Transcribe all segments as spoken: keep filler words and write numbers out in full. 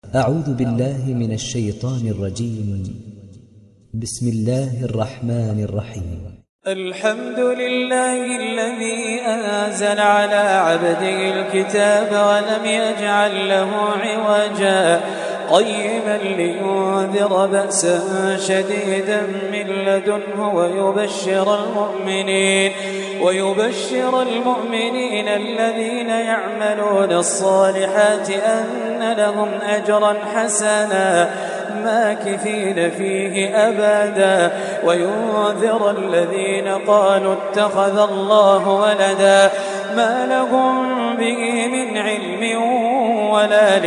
أعوذ بالله من الشيطان الرجيم. بسم الله الرحمن الرحيم. الحمد لله الذي أنزل على عبده الكتاب ولم يجعل له عوجا قيما لينذر بأسا شديدا من لدنه ويبشر المؤمنين ويبشر المؤمنين الذين يعملون الصالحات أن لهم أجرا حسنا ماكثين فيه أبدا وينذر الذين قالوا اتخذ الله ولدا ما لهم به من علم ولا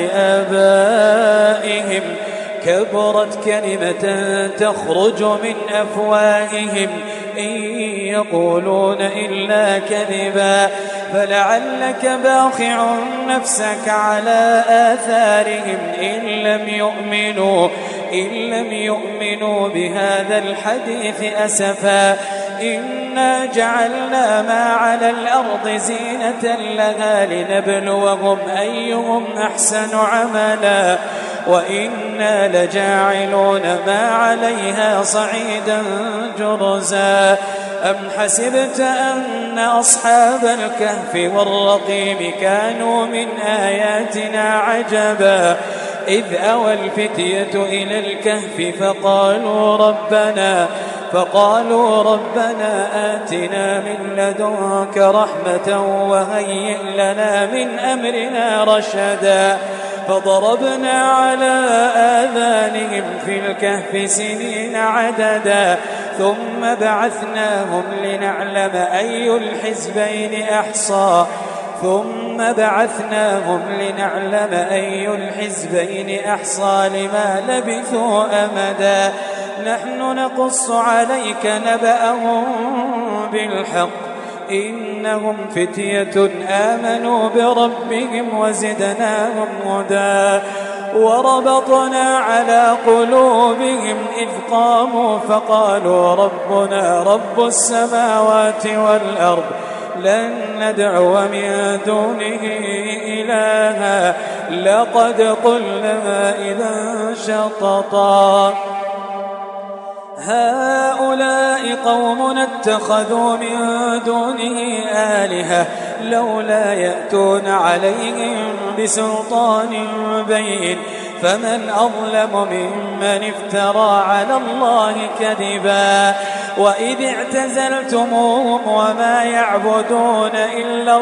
لآبائهم كبرت كلمة تخرج من أفواههم إن يقولون إلا كذبا فلعلك باخع نفسك على آثارهم إن لم يؤمنوا إن لم يؤمنوا بهذا الحديث أسفا إنا جعلنا ما على الأرض زينة لها لنبلوهم أيهم أحسن عملا وإنا لجاعلون ما عليها صعيدا جرزا أم حسبت أن أصحاب الكهف والرقيم كانوا من آياتنا عجبا إذ أوى الفتية إلى الكهف فقالوا ربنا فقالوا ربنا آتنا من لدنك رحمة وهيئ لنا من أمرنا رشدا فضربنا على آذانهم في الكهف سنين عددا ثم بعثناهم لنعلم أي الحزبين أحصى ثم بعثناهم لنعلم أي الحزبين أحصى لما لبثوا أمدا نحن نقص عليك نبأهم بالحق إنهم فتية آمنوا بربهم وزدناهم هدى وربطنا على قلوبهم إذ قاموا فقالوا ربنا رب السماوات والأرض لن ندعو من دونه إلها لقد قلنا إذا شططا هؤلاء قوم اتخذوا من دونه آلهة لولا يأتون عليهم بسلطان بين فمن أظلم ممن افترى على الله كذبا وإذ اعتزلتموهم وما يعبدون إلا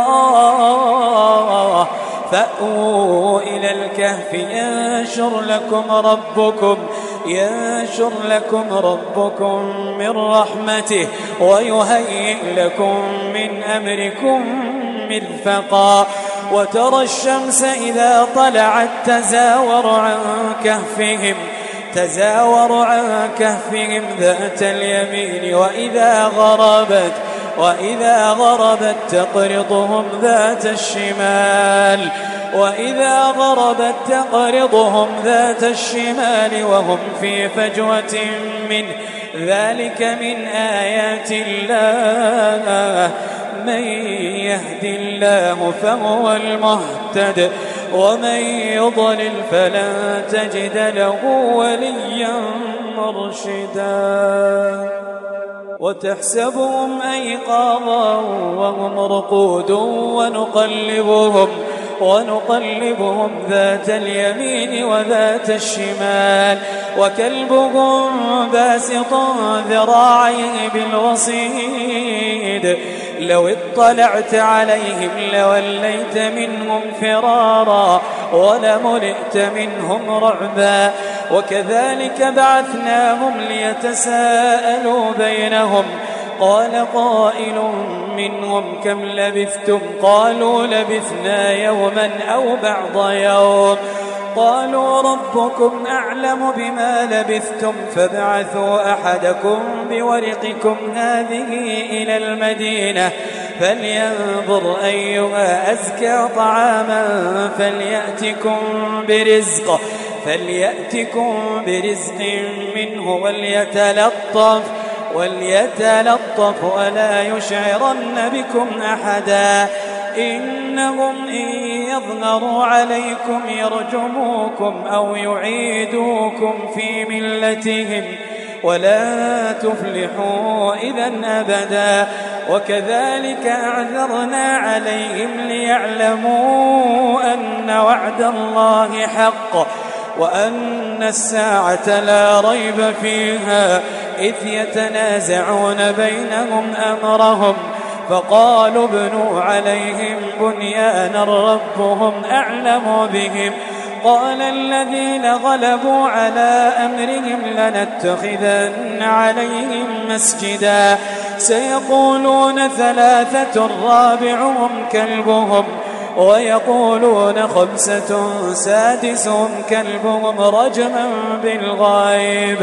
الله فأووا إلى الكهف ينشر لكم ربكم ينشر لكم ربكم من رحمته ويهيئ لكم من أمركم مرفقا وترى الشمس إذا طلعت تزاور عن كهفهم تزاور عن كهفهم ذات اليمين وإذا غربت وإذا غربت تقرضهم ذات الشمال وإذا غربت تقرضهم ذات الشمال وهم في فجوة منه ذلك من آيات الله من يهد الله فهو المهتد ومن يضلل فلن تجد له وليا مرشدا وتحسبهم أيقاظا وهم رقود ونقلبهم ونقلبهم ذات اليمين وذات الشمال وكلبهم باسط ذراعيه بالوصيد لو اطلعت عليهم لوليت منهم فرارا ولملئت منهم رعبا وكذلك بعثناهم ليتساءلوا بينهم قال قائل منهم كم لبثتم قالوا لبثنا يوما أو بعض يوم قالوا ربكم أعلم بما لبثتم فابعثوا أحدكم بورقكم هذه إلى المدينة فلينظر أيها أزكى طعاما فليأتكم برزق فليأتكم برزق منه وليتلطف وليتلطف ولا يشعرن بكم أحدا إنهم إن يظهروا عليكم يرجموكم أو يعيدوكم في ملتهم ولا تفلحوا إذا أبدا. وكذلك أعذرنا عليهم ليعلموا أن وعد الله حق وأن الساعة لا ريب فيها إذ يتنازعون بينهم أمرهم فقالوا ابنوا عليهم بنيانا ربهم أعلم بهم قال الذين غلبوا على أمرهم لنتخذن عليهم مسجدا سيقولون ثلاثة رابعهم كلبهم ويقولون خمسة سادسهم كلبهم رجما بالغيب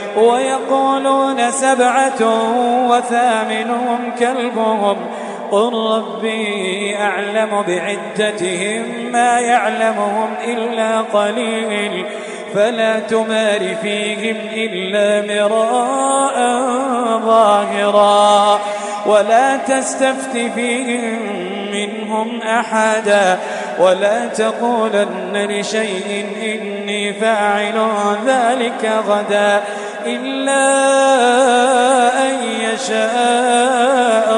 ويقولون سبعة وثامنهم كلبهم قل ربي أعلم بعدتهم ما يعلمهم إلا قليل فلا تمار فيهم إلا مراء ظاهرا ولا تستفت فيهم منهم أحدا ولا تقولن لشيء إني فاعل ذلك غدا إلا أن يشاء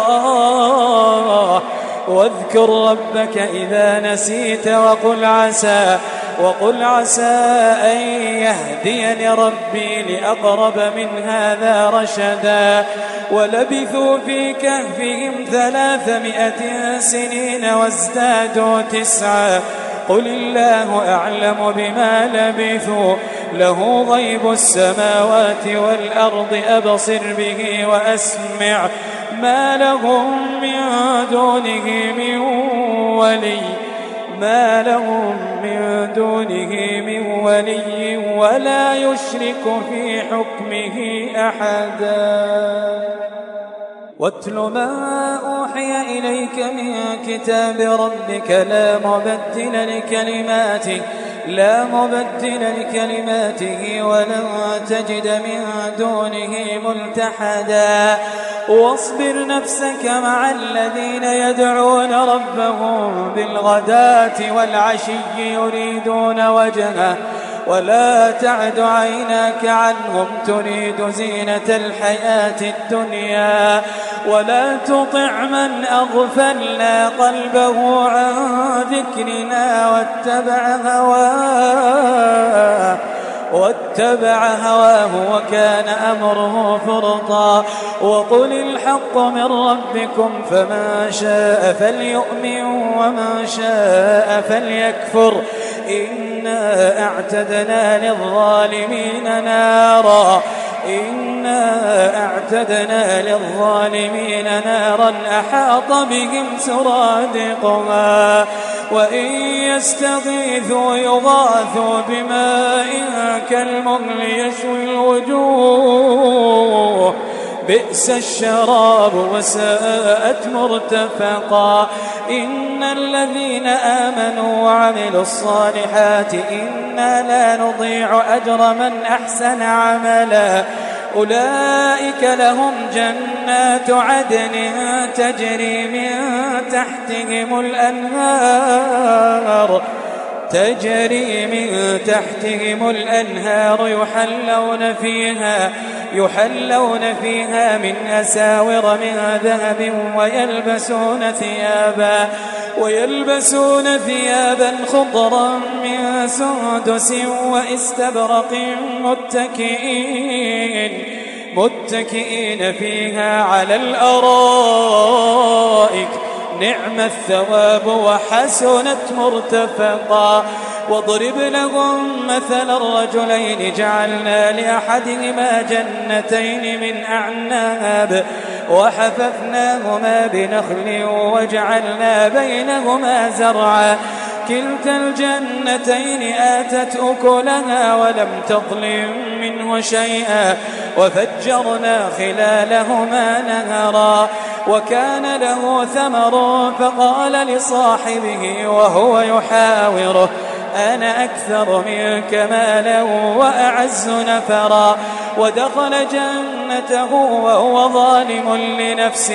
الله واذكر ربك إذا نسيت وقل عسى وقل عسى أن يهديني ربي لأقرب من هذا رشدا ولبثوا في كهفهم ثلاثمائة سنين وازدادوا تسعا قل الله أعلم بما لبثوا له غيب السماوات والأرض أبصر به وأسمع ما لهم من دونه من ولي ما لهم من دونه من ولي ولا يشرك في حكمه أحدا واتل ما أوحي إليك من كتاب ربك لا مبدل لكلماته لا مبدل لكلماته ولن تجد من دونه ملتحدا واصبر نفسك مع الذين يدعون ربهم بالغداة والعشي يريدون وجهه ولا تعد عيناك عنهم تريد زينة الحياة الدنيا ولا تطع من أغفلنا قلبه عن ذكرنا واتبع هواه واتبع هواه وكان أمره فرطا وقل الحق من ربكم فمن شاء فليؤمن ومن شاء فليكفر إنا أعتدنا للظالمين نارا إنا أعتدنا للظالمين نارا أحاط بهم سرادقها وإن يستغيثوا يغاثوا بماء كالمهل يشوي الوجوه بئس الشراب وساءت مرتفقا إن الذين آمنوا وعملوا الصالحات إنا لا نضيع أجر من أحسن عملا أولئك لهم جنات عدن تجري من تحتهم الأنهار تجري من تحتهم الأنهار يحلون فيها يحلون فيها من أساور من ذهب ويلبسون ثيابا ويلبسون ثيابا خضرا من سندس واستبرق متكئين متكئين فيها على الأرائك نعم الثواب وحسنت مرتفقا واضرب لهم مثل الرجلين جعلنا لأحدهما جنتين من أعناب وحففناهما بنخل وجعلنا بينهما زرعا كلتا الجنتين آتت أكلها ولم تظلم منه شيئا وفجرنا خلالهما نهرا وكان له ثمر فقال لصاحبه وهو يحاوره أنا أكثر منك مالا وأعز نفرا ودخل جنته وهو ظالم لنفسه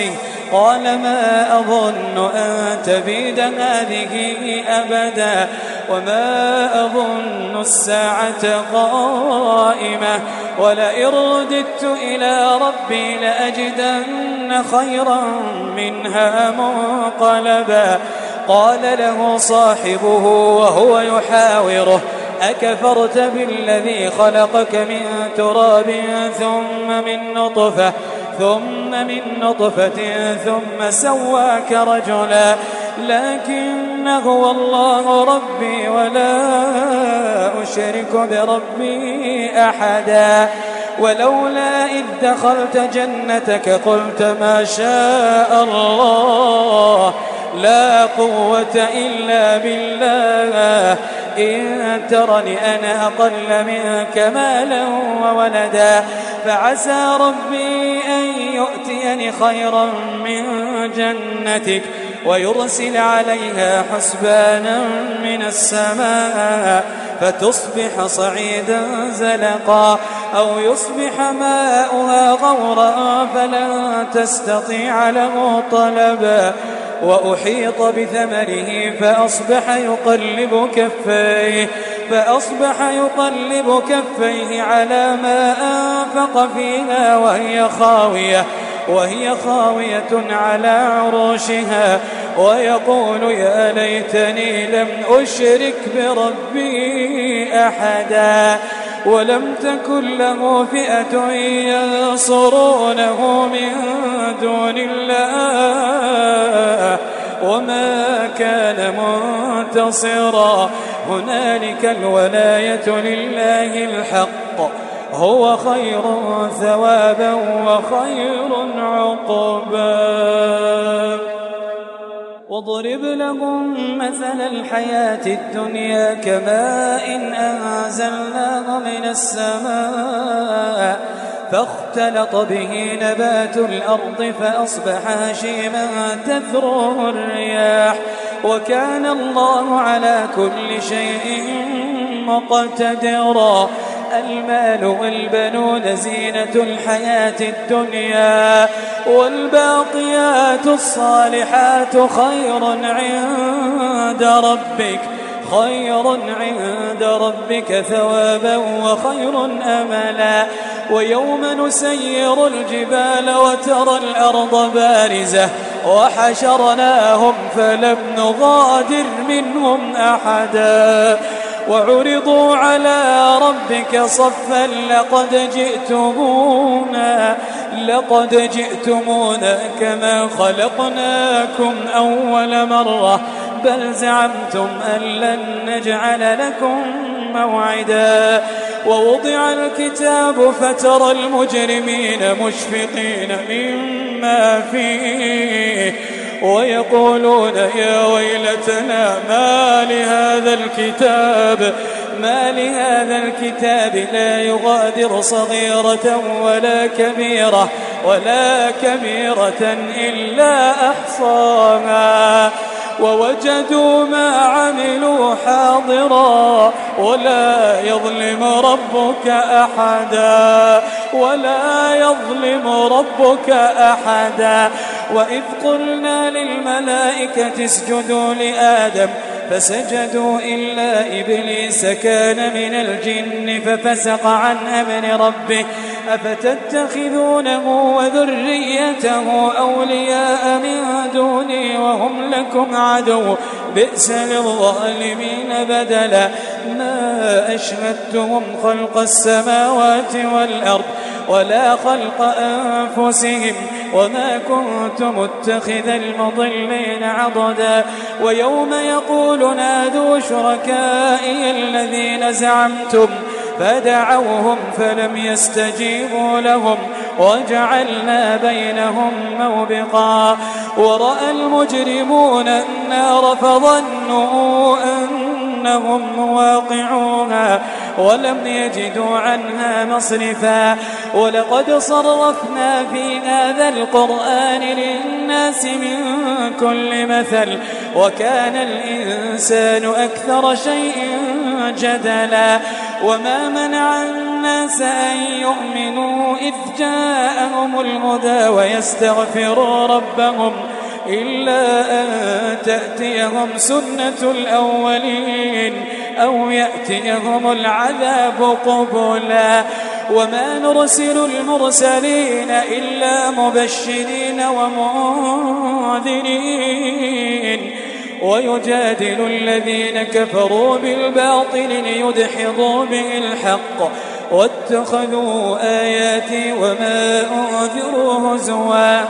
قال ما أظن أن تبيد هذه أبدا وما أظن الساعة قائمة ولئن رددت إلى ربي لأجدن خيرا منها منقلبا قال له صاحبه وهو يحاوره أكفرت بالذي خلقك من تراب ثم من نطفة ثم من نطفة ثم سواك رجلا لكن هو الله ربي ولا أشرك بربي أحدا ولولا إذ دخلت جنتك قلت ما شاء الله لا قوة إلا بالله إن ترني أنا أقل منك مالا وولدا فعسى ربي أن يؤتيني خيرا من جنتك ويرسل عليها حسبانا من السماء فتصبح صعيدا زلقا أو يصبح ماؤها غورا فلن تستطيع له طلبا وأحيط بثمره فأصبح يقلب كفيه فأصبح يقلب كفيه على ما أنفق فيها وهي خاوية وهي خاوية على عروشها ويقول يا ليتني لم أشرك بربي أحدا ولم تكن له فئة ينصرونه من دون الله وما كان منتصرا هنالك الولاية لله الحق هو خير ثوابا وخير عقبا واضرب لهم مثل الحياة الدنيا كماء أنزلناه من السماء فاختلط به نبات الأرض فأصبح هشيما تذروه الرياح وكان الله على كل شيء مقتدرا المال والبنون زينة الحياة الدنيا والباقيات الصالحات خير عند ربك خير عند ربك ثوابا وخير أملا ويوم نسير الجبال وترى الأرض بارزة وحشرناهم فلم نغادر منهم أحدا وعرضوا على ربك صفا لقد جئتمونا لقد جئتمونا كما خلقناكم أول مرة بل زعمتم أن لن نجعل لكم موعدا ووضع الكتاب فترى المجرمين مشفقين مما فيه ويقولون يا ويلتنا ما لهذا الكتاب ما لهذا الكتاب لا يغادر صغيرة ولا كبيرة ولا كبيرة إلا أحصاها ووجدوا ما عملوا حاضرا ولا يظلم ربك أحدا ولا يظلم ربك أحدا وإذ قلنا للملائكة اسجدوا لآدم فسجدوا إلا إبليس كان من الجن ففسق عن أمر ربه أفتتخذونه وذريته أولياء من دوني وهم لكم عدو بئس للظالمين بدلا ما أشهدتهم خلق السماوات والأرض ولا خلق أنفسهم وما كنت متخذ المضلين عضدا ويوم يقول نادوا شركائي الذين زعمتم فدعوهم فلم يستجيبوا لهم وجعلنا بينهم موبقا ورأى المجرمون النار فظنوا أنهم مواقعوها ولم يجدوا عنها مصرفا ولقد صرفنا في هذا القرآن للناس من كل مثل وكان الإنسان أكثر شيء جدلا وما منع الناس أن يؤمنوا إذ جاءهم الهدى ويستغفروا ربهم إلا أن تأتيهم سنة الأولين أو يأتيهم العذاب قبلا وما نرسل المرسلين إلا مبشرين ومنذرين ويجادل الذين كفروا بالباطل ليدحضوا به الحق واتخذوا آياتي وما أنذروا هزوا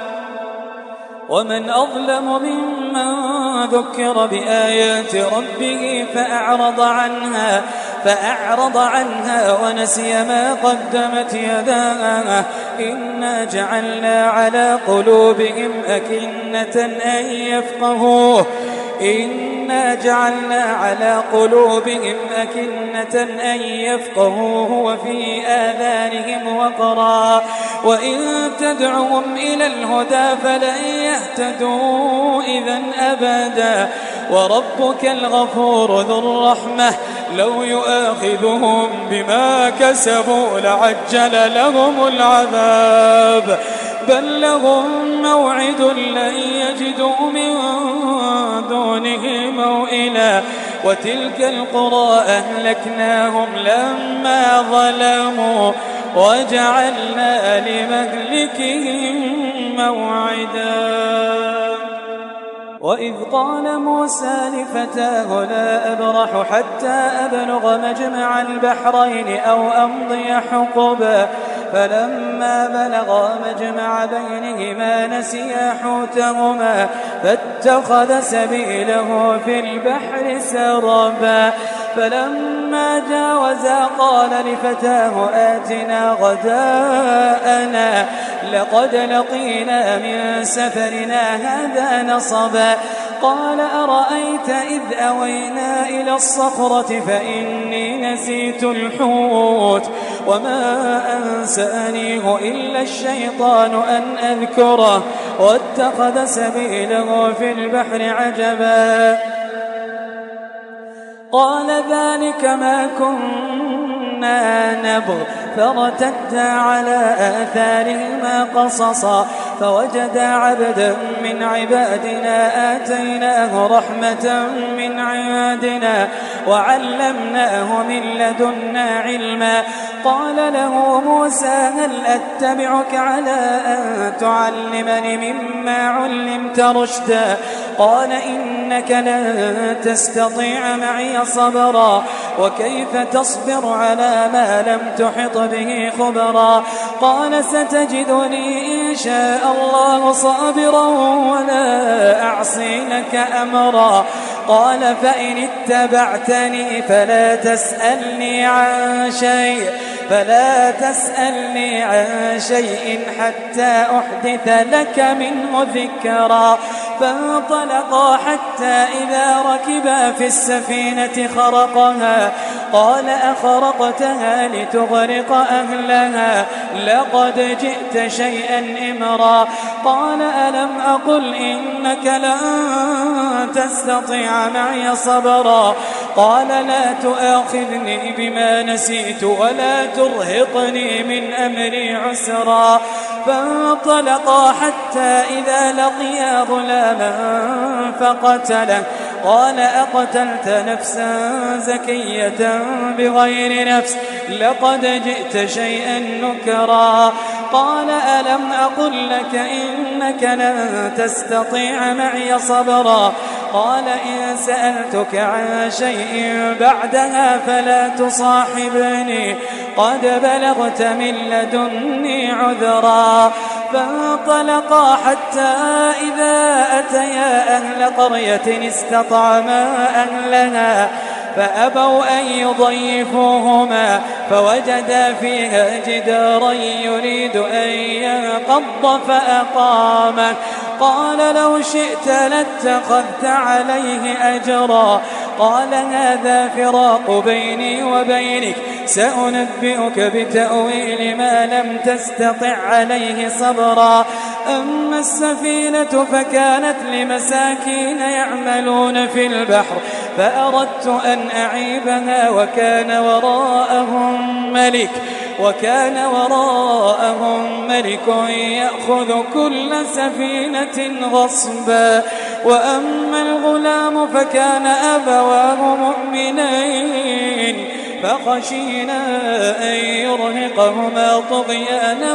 ومن أظلم ممن ذكر بآيات ربه فأعرض عنها فأعرض عنها ونسي ما قدمت يداه إنا جعلنا على قلوبهم أكنة أن يفقهوه إنا جعلنا على قلوبهم أكنة أن يفقهوه وفي آذانهم وقرا وإن تدعهم إلى الهدى فلن يهتدوا إذن أبدا وربك الغفور ذو الرحمة لو يؤاخذهم بما كسبوا لعجل لهم العذاب بل لهم موعد لن يجدوا من دونه موئلا وتلك القرى أهلكناهم لما ظلموا وجعلنا لمهلكهم موعدا وإذ قال موسى لفتاه لا أبرح حتى أبلغ مجمع البحرين أو أمضي حقبا فلما بلغا مجمع بينهما نسيا حوتهما فاتخذ سبيله في البحر سربا فلما جاوزا قال لفتاه آتنا غداءنا لقد لقينا من سفرنا هذا نصبا قال أرأيت إذ أوينا إلى الصخرة فإني نسيت الحوت وما أنسانيه إلا الشيطان أن أذكره واتخذ سبيله في البحر عجبا قال ذلك ما كنا نبغ فارتدا على آثارهما قصصا فوجدا عبدا من عبادنا آتيناه رحمة من عندنا وعلمناه من لدنا علما قال له موسى هل أتبعك على أن تعلمني مما علمت رشدا قال إنك لن تستطيع معي صبرا وكيف تصبر على ما لم تحط به خبرا قال ستجدني إن شاء الله صابرا ولا أعصي لك أمرا قال فإن اتبعتني فلا تسألني عن شيء فلا تسألني عن شيء حتى أحدث لك منه ذكرا فانطلقا حتى إذا ركبا في السفينة خرقها قال أخرقتها لتغرق أهلها لقد جئت شيئا إمرا قال ألم أقل إنك لن تستطيع معي صبرا قال لا تؤاخذني بما نسيت ولا ترهقني من أمري عسرا فانطلقا حتى إذا لقيا غلاما فقتله قال أقتلت نفسا زكية بغير نفس لقد جئت شيئا نكرا قال ألم أقل لك إنك لن تستطيع معي صبرا قال إن سألتك عن شيء بعدها فلا تصاحبني قد بلغت من لدني عذرا فانطلقا حتى إذا أتيا أهل قرية استطعما أهلها فأبوا أن يضيفوهما فوجدا فيها جدارا يريد أن ينقض فأقامه قال لو شئت لاتخذت عليه أجرا قال هذا فراق بيني وبينك سأنبئك بتأويل ما لم تستطع عليه صبرا أما السفينة فكانت لمساكين يعملون في البحر فأردت أن أعيبها وكان وراءهم ملك وكان وراءهم ملك يأخذ كل سفينة غصبا. وأما الغلام فكان أبواه مؤمنين فخشينا أن يرهقهما طغيانا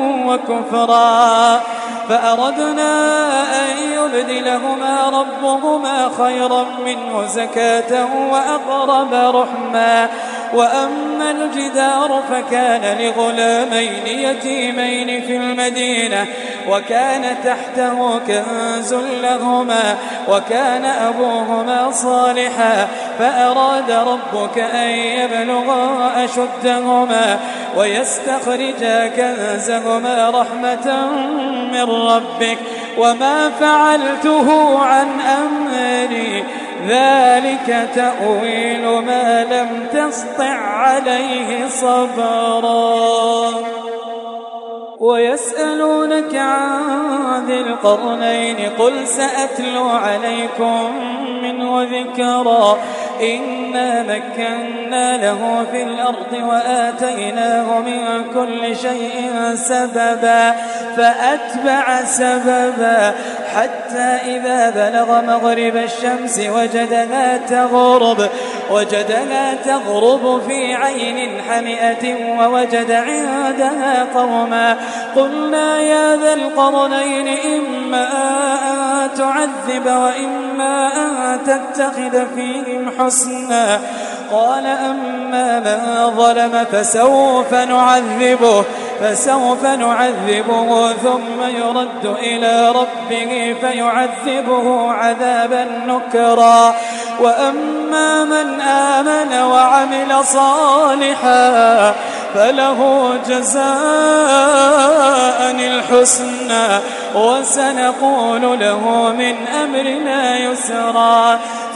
وكفرا فأردنا أن يبدلهما ربهما خيرا منه زكاة وأقرب رحما. وأما الجدار فكان لغلامين يتيمين في المدينة وكان تحته كنز لهما وكان أبوهما صالحا فأراد ربك أن يبلغا أشدهما ويستخرجا كنزهما رحمة من ربك وما فعلته عن أمري ذلك تأويل ما لم تسطع عليه صبرا. ويسألونك عن ذي القرنين قل سأتلو عليكم منه ذكرا إنا مكنا له في الأرض وآتيناه من كل شيء سببا فأتبع سببا حتى إذا بلغ مغرب الشمس وجدها تغرب وجدها تغرب في عين حمئة ووجد عندها قوما قلنا يا ذا القرنين إما أن تعذب وإما أن تتخذ فيهم حسنا قال أما من ظلم فسوف نعذبه فسوف نعذبه ثم يرد إلى ربه فيعذبه عذابا نكرا وأما من آمن وعمل صالحا فله جزاء الحسنى وسنقول له من أمرنا يسرا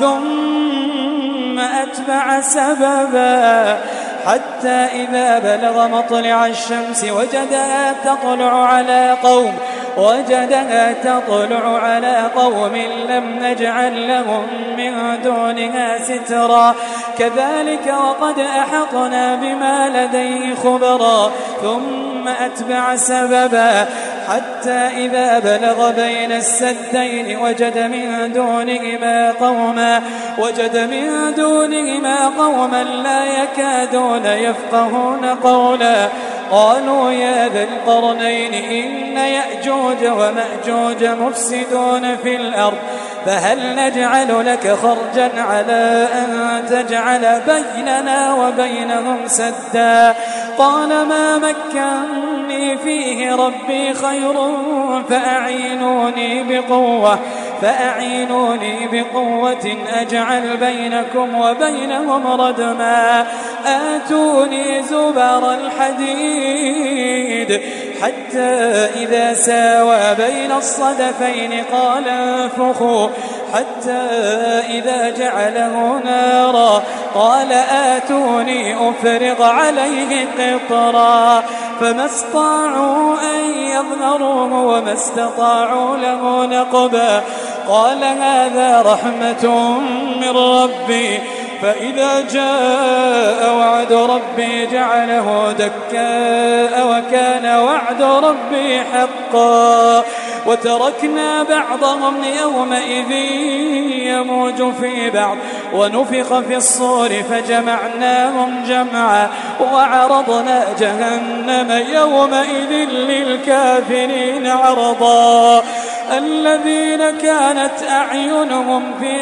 ثم أتبع سببا حتى إذا بلغ مطلع الشمس وجدها تطلع على قوم وجدها تطلع على قوم لم نجعل لهم من دونها سترا كذلك وقد أحطنا بما لديه خبرا ثم أتبع سببا حتى إذا بلغ بين السدين وجد من دونهما قوما وجد من دونهما قوما لا يكادون يفقهون قولا قالوا يا ذا القرنين إن يأجوج ومأجوج مفسدون في الأرض فهل نجعل لك خرجا على أن تجعل بيننا وبينهم سدا قال ما مكنني فيه ربي خير فأعينوني بقوة فأعينوني بقوة أجعل بينكم وبينهم ردما آتوني زبر الحديد حتى إذا ساوى بين الصدفين قال انفخوا حتى إذا جعله نارا قال آتوني أفرغ عليه قطرا فما استطاعوا أن يظهروه وما استطاعوا له نقبا قال هذا رحمة من ربي فإذا جاء وعد ربي جعله دكاء وكان وعد ربي حقا وتركنا بعضهم يومئذ يموج في بعض ونفخ في الصور فجمعناهم جمعا وعرضنا جهنم يومئذ للكافرين عرضا الذين كانت أعينهم في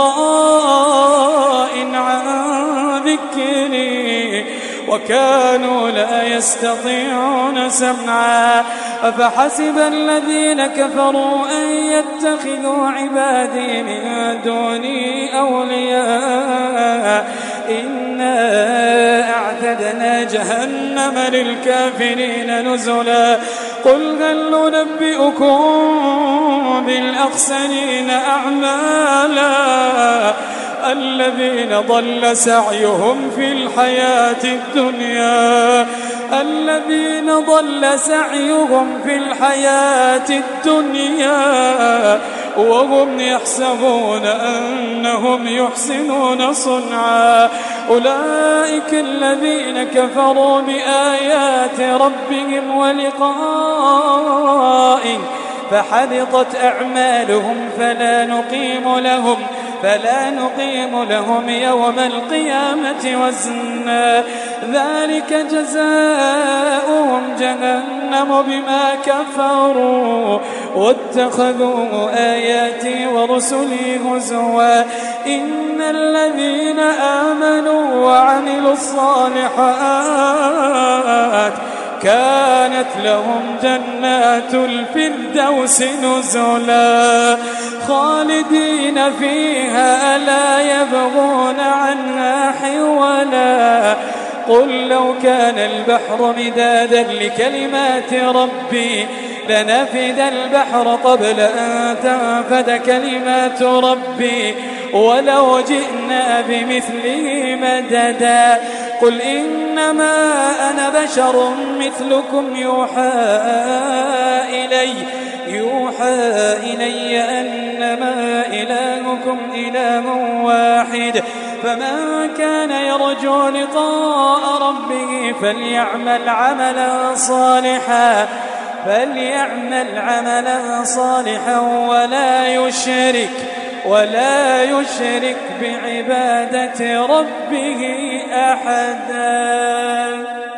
غطاء عن ذكري وكانوا لا يستطيعون سمعا أفحسب الذين كفروا أن يتخذوا عبادي من دوني أولياء إنا أعتدنا جهنم للكافرين نزلا قل هل ننبئكم بالأخسرين أعمالا الذين ضل سعيهم في الحياة الدنيا الذين ضل سعيهم في الحياة الدنيا وهم يحسبون أنهم يحسنون صنعا أولئك الذين كفروا بآيات ربهم ولقائه فحبطت أعمالهم فلا نقيم لهم فلا نقيم لهم يوم القيامة وزنا ذلك جزاؤهم جهنم بما كفروا واتخذوا آياتي ورسلي هزوا إن الذين آمنوا وعملوا الصالحات كانت لهم جنات الفردوس نزلا خالدين فيها لا يبغون عنها حولا قل لو كان البحر مدادا لكلمات ربي لنفد البحر قبل أن تنفد كلمات ربي ولو جئنا بمثله مددا قل إنما أنا بشر مثلكم يوحى إلي يوحى إلي أنما إلهكم إله واحد فمن كان يرجو لقاء ربه فليعمل عملا صالحا فليعمل عملا صالحا ولا يشرك ولا يشرك بعبادة ربه أحدا.